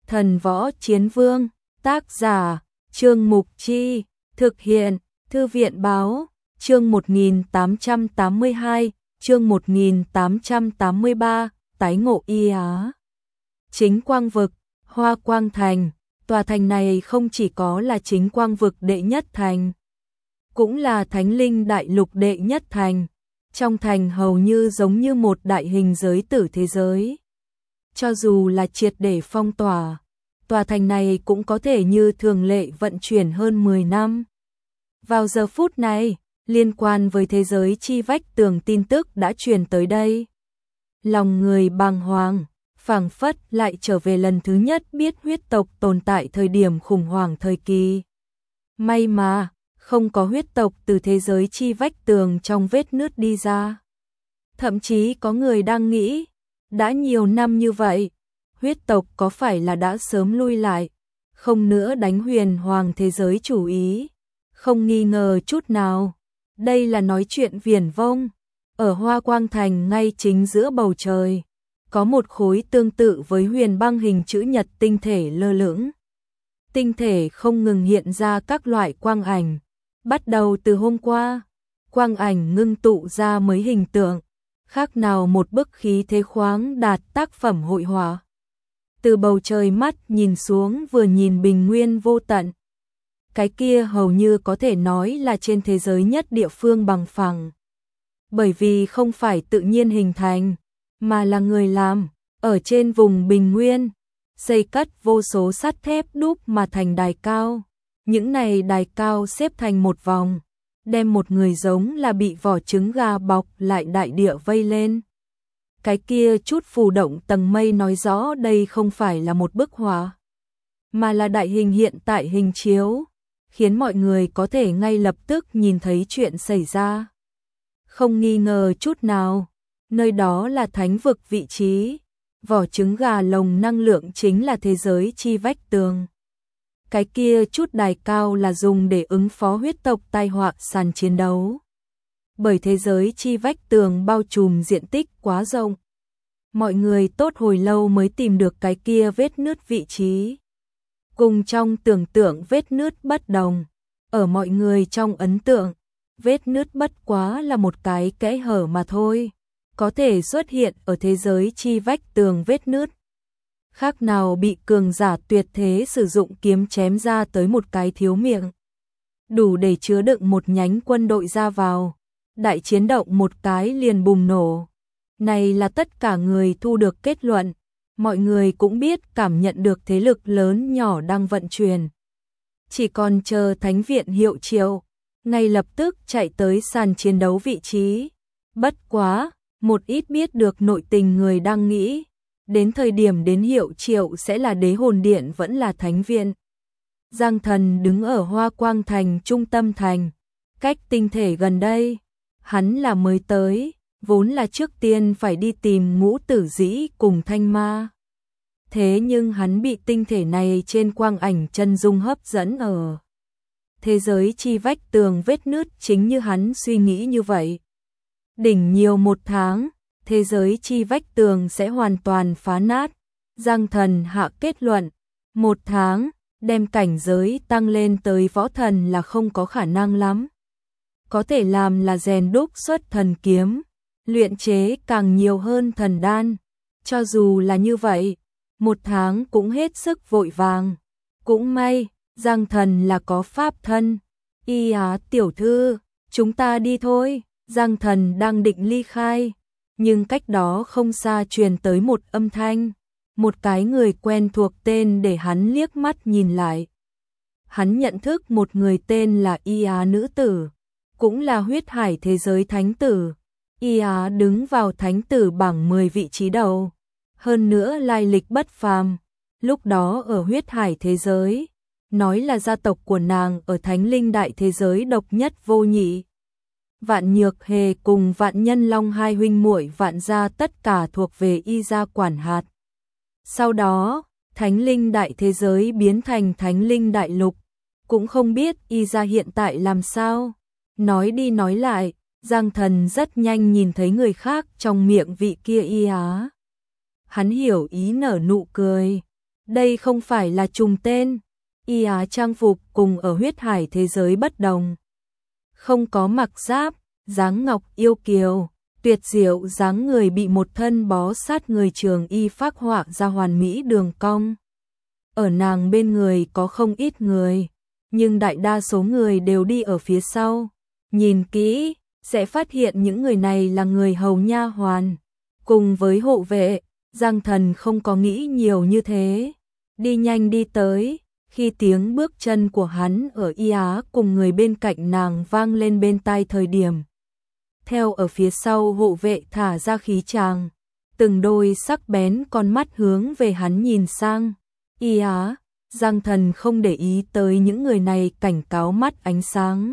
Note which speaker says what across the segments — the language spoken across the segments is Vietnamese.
Speaker 1: Thần Võ Chiến Vương, tác giả, Trương Mục Chi, thực hiện, Thư viện Báo, chương 1882, chương 1883, tái ngộ Y Á. Chính Quang Vực, Hoa Quang Thành, tòa thành này không chỉ có là Chính Quang Vực đệ nhất thành, cũng là Thánh Linh Đại Lục đệ nhất thành. Trong thành hầu như giống như một đại hình giới tử thế giới. Cho dù là triệt để phong tỏa, tòa thành này cũng có thể như thường lệ vận chuyển hơn 10 năm. Vào giờ phút này, liên quan với thế giới chi vách tường tin tức đã truyền tới đây. Lòng người bàng hoàng, phảng phất lại trở về lần thứ nhất biết huyết tộc tồn tại thời điểm khủng hoảng thời kỳ. May mà, không có huyết tộc từ thế giới chi vách tường trong vết nứt đi ra. Thậm chí có người đang nghĩ, đã nhiều năm như vậy, huyết tộc có phải là đã sớm lui lại, không nữa đánh huyền hoàng thế giới chủ ý. Không nghi ngờ chút nào, đây là nói chuyện viển vông. Ở Hoa Quang Thành ngay chính giữa bầu trời, có một khối tương tự với huyền băng hình chữ nhật tinh thể lơ lửng. Tinh thể không ngừng hiện ra các loại quang ảnh. Bắt đầu từ hôm qua, quang ảnh ngưng tụ ra mấy hình tượng, khác nào một bức khí thế khoáng đạt tác phẩm hội họa. Từ bầu trời mắt nhìn xuống vừa nhìn bình nguyên vô tận. Cái kia hầu như có thể nói là trên thế giới nhất địa phương bằng phẳng. Bởi vì không phải tự nhiên hình thành, mà là người làm, ở trên vùng bình nguyên, xây cất vô số sắt thép đúc mà thành đài cao. Những này đài cao xếp thành một vòng, đem một người giống là bị vỏ trứng gà bọc lại đại địa vây lên. Cái kia chút phù động tầng mây nói rõ đây không phải là một bức họa, mà là đại hình hiện tại hình chiếu, khiến mọi người có thể ngay lập tức nhìn thấy chuyện xảy ra. Không nghi ngờ chút nào, nơi đó là thánh vực vị trí, vỏ trứng gà lồng năng lượng chính là thế giới chi vách tường. Cái kia chút đài cao là dùng để ứng phó huyết tộc tai họa sàn chiến đấu. Bởi thế giới chi vách tường bao trùm diện tích quá rộng. Mọi người tốt hồi lâu mới tìm được cái kia vết nứt vị trí. Cùng trong tưởng tượng vết nứt bất đồng. Ở mọi người trong ấn tượng, vết nứt bất quá là một cái kẽ hở mà thôi. Có thể xuất hiện ở thế giới chi vách tường vết nứt. Khác nào bị cường giả tuyệt thế sử dụng kiếm chém ra tới một cái thiếu miệng. Đủ để chứa đựng một nhánh quân đội ra vào. Đại chiến động một cái liền bùng nổ. Này là tất cả người thu được kết luận. Mọi người cũng biết cảm nhận được thế lực lớn nhỏ đang vận chuyển. Chỉ còn chờ thánh viện hiệu triệu. Ngay lập tức chạy tới sàn chiến đấu vị trí. Bất quá, một ít biết được nội tình người đang nghĩ. Đến thời điểm đến hiệu triệu sẽ là đế hồn điện vẫn là thánh viện. Giang Thần đứng ở Hoa Quang Thành trung tâm thành, cách tinh thể gần đây. Hắn là mới tới, vốn là trước tiên phải đi tìm Ngũ Tử Dĩ cùng Thanh Ma. Thế nhưng hắn bị tinh thể này trên quang ảnh chân dung hấp dẫn ở. Thế giới chi vách tường vết nứt chính như hắn suy nghĩ như vậy. Đỉnh nhiều một tháng. Thế giới chi vách tường sẽ hoàn toàn phá nát. Giang Thần hạ kết luận, một tháng, đem cảnh giới tăng lên tới võ thần là không có khả năng lắm. Có thể làm là rèn đúc xuất thần kiếm, luyện chế càng nhiều hơn thần đan. Cho dù là như vậy, một tháng cũng hết sức vội vàng. Cũng may, Giang Thần là có pháp thân. Y Á tiểu thư, chúng ta đi thôi. Giang Thần đang định ly khai. Nhưng cách đó không xa truyền tới một âm thanh, một cái người quen thuộc tên để hắn liếc mắt nhìn lại. Hắn nhận thức một người tên là Y Á nữ tử, cũng là huyết hải thế giới thánh tử. Y Á đứng vào thánh tử bảng 10 vị trí đầu, hơn nữa lai lịch bất phàm. Lúc đó ở huyết hải thế giới, nói là gia tộc của nàng ở thánh linh đại thế giới độc nhất vô nhị. Vạn Nhược Hề cùng Vạn Nhân Long hai huynh muội Vạn gia tất cả thuộc về Y gia quản hạt. Sau đó, Thánh Linh đại thế giới biến thành Thánh Linh đại lục, cũng không biết Y gia hiện tại làm sao. Nói đi nói lại, Giang Thần rất nhanh nhìn thấy người khác trong miệng vị kia Y Á. Hắn hiểu ý nở nụ cười. Đây không phải là trùng tên. Y Á trang phục cùng ở huyết hải thế giới bất đồng. Không có mặc giáp, dáng ngọc yêu kiều, tuyệt diệu dáng người bị một thân bó sát người trường y phác họa ra hoàn mỹ đường cong. Ở nàng bên người có không ít người, nhưng đại đa số người đều đi ở phía sau. Nhìn kỹ, sẽ phát hiện những người này là người hầu nha hoàn. Cùng với hộ vệ, Giang Thần không có nghĩ nhiều như thế. Đi nhanh đi tới, khi tiếng bước chân của hắn ở Y Á cùng người bên cạnh nàng vang lên bên tai thời điểm. Theo ở phía sau hộ vệ thả ra khí tràng, từng đôi sắc bén con mắt hướng về hắn nhìn sang. Y Á, Giang Thần không để ý tới những người này cảnh cáo mắt ánh sáng.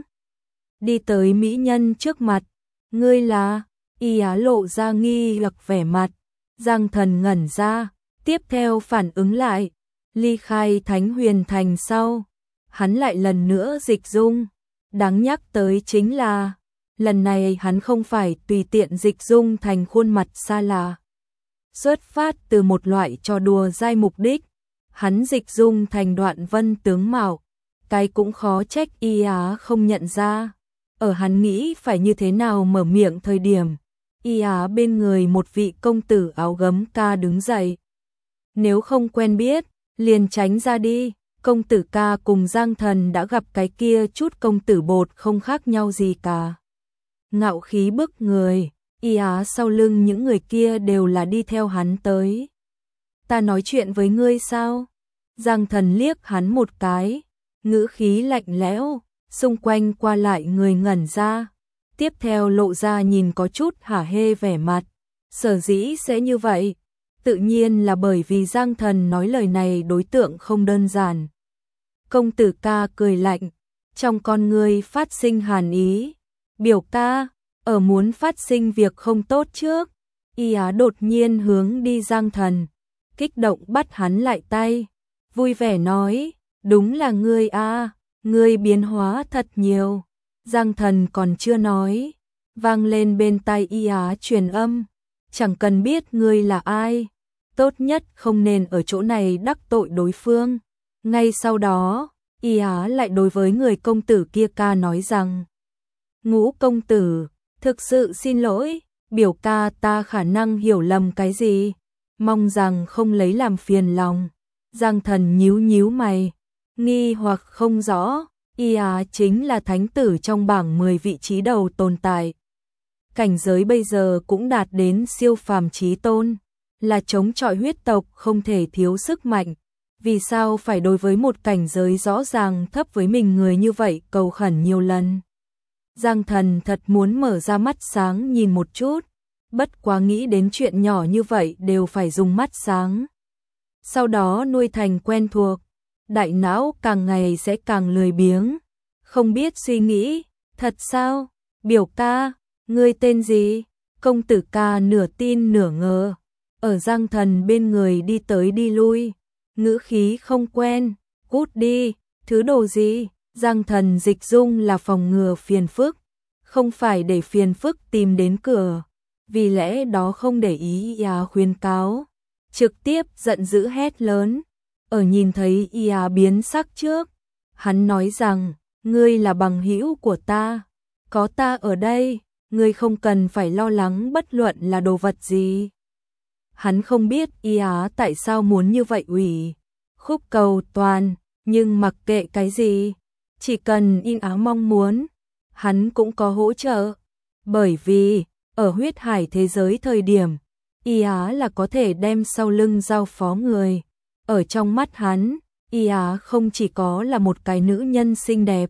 Speaker 1: Đi tới mỹ nhân trước mặt, ngươi là? Y Á lộ ra nghi hoặc vẻ mặt. Giang Thần ngẩn ra, tiếp theo phản ứng lại, ly khai Thánh Huyền Thành sau, hắn lại lần nữa dịch dung. Đáng nhắc tới chính là, lần này hắn không phải tùy tiện dịch dung thành khuôn mặt xa lạ. Xuất phát từ một loại trò đùa dai mục đích, hắn dịch dung thành Đoạn Vân tướng mạo, cái cũng khó trách Y Á không nhận ra. Ở hắn nghĩ phải như thế nào mở miệng thời điểm, Y Á bên người một vị công tử áo gấm ca đứng dậy. Nếu không quen biết, liền tránh ra đi. Công tử ca cùng Giang Thần đã gặp cái kia chút công tử bột không khác nhau gì cả. Ngạo khí bức người, Y Á sau lưng những người kia đều là đi theo hắn tới. Ta nói chuyện với ngươi sao? Giang Thần liếc hắn một cái, ngữ khí lạnh lẽo, xung quanh qua lại người ngẩn ra. Tiếp theo lộ ra nhìn có chút hả hê vẻ mặt. Sở dĩ sẽ như vậy, tự nhiên là bởi vì Giang Thần nói lời này đối tượng không đơn giản. Công tử ca cười lạnh, trong con ngươi phát sinh hàn ý. Biểu ca, ở muốn phát sinh việc không tốt trước. Y Á đột nhiên hướng đi Giang Thần, kích động bắt hắn lại tay, vui vẻ nói, đúng là ngươi a, ngươi biến hóa thật nhiều. Giang Thần còn chưa nói, vang lên bên tai Y Á truyền âm, chẳng cần biết ngươi là ai, tốt nhất không nên ở chỗ này đắc tội đối phương. Ngay sau đó, Y Á lại đối với người công tử kia ca nói rằng, Ngũ công tử, thực sự xin lỗi, biểu ca ta khả năng hiểu lầm cái gì, mong rằng không lấy làm phiền lòng. Giang Thần nhíu nhíu mày, nghi hoặc không rõ. Y Á chính là thánh tử trong bảng 10 vị trí đầu tồn tại. Cảnh giới bây giờ cũng đạt đến siêu phàm chí tôn, là chống chọi huyết tộc không thể thiếu sức mạnh. Vì sao phải đối với một cảnh giới rõ ràng thấp với mình người như vậy cầu khẩn nhiều lần? Giang Thần thật muốn mở ra mắt sáng nhìn một chút, bất quá nghĩ đến chuyện nhỏ như vậy đều phải dùng mắt sáng. Sau đó nuôi thành quen thuộc. Đại não càng ngày sẽ càng lười biếng, không biết suy nghĩ. Thật sao? Biểu ca, ngươi tên gì? Công tử ca nửa tin nửa ngờ, ở Giang Thần bên người đi tới đi lui, ngữ khí không quen. Cút đi, thứ đồ gì? Giang Thần dịch dung là phòng ngừa phiền phức, không phải để phiền phức tìm đến cửa, vì lẽ đó không để ý Y Á khuyên cáo, trực tiếp giận dữ hét lớn. Ở nhìn thấy Y Á biến sắc trước, hắn nói rằng, ngươi là bằng hữu của ta, có ta ở đây, ngươi không cần phải lo lắng bất luận là đồ vật gì. Hắn không biết Y Á tại sao muốn như vậy ủy khúc cầu toàn, nhưng mặc kệ cái gì, chỉ cần Y Á mong muốn, hắn cũng có hỗ trợ. Bởi vì, ở huyết hải thế giới thời điểm, Y Á là có thể đem sau lưng giao phó người. Ở trong mắt hắn, Y Á không chỉ có là một cái nữ nhân xinh đẹp,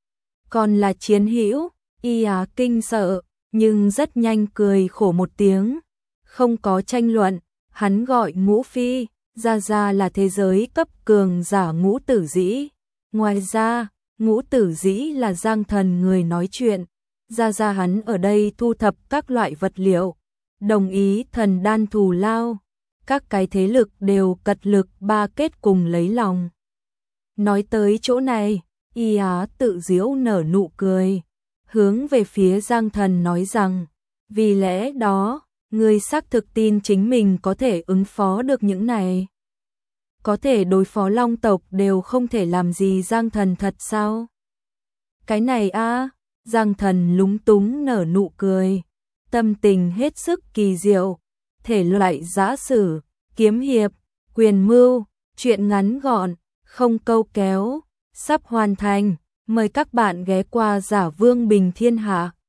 Speaker 1: còn là chiến hữu. Y Á kinh sợ, nhưng rất nhanh cười khổ một tiếng. Không có tranh luận, hắn gọi Ngũ Phi, ra là thế giới cấp cường giả Ngũ Tử Dĩ. Ngoài ra, Ngũ Tử Dĩ là Giang Thần người nói chuyện. Ra hắn ở đây thu thập các loại vật liệu, đồng ý thần đan thù lao. Các cái thế lực đều cật lực ba kết cùng lấy lòng. Nói tới chỗ này, Y Á tự giễu nở nụ cười, hướng về phía Giang Thần nói rằng, vì lẽ đó, ngươi xác thực tin chính mình có thể ứng phó được những này. có thể đối phó Long tộc đều không thể làm gì Giang Thần thật sao? Cái này a, Giang Thần lúng túng nở nụ cười, tâm tình hết sức kỳ diệu, thể loại giã sử, kiếm hiệp, quyền mưu, truyện ngắn gọn, không câu kéo, sắp hoàn thành, mời các bạn ghé qua Giả Vương Bình Thiên Hạ.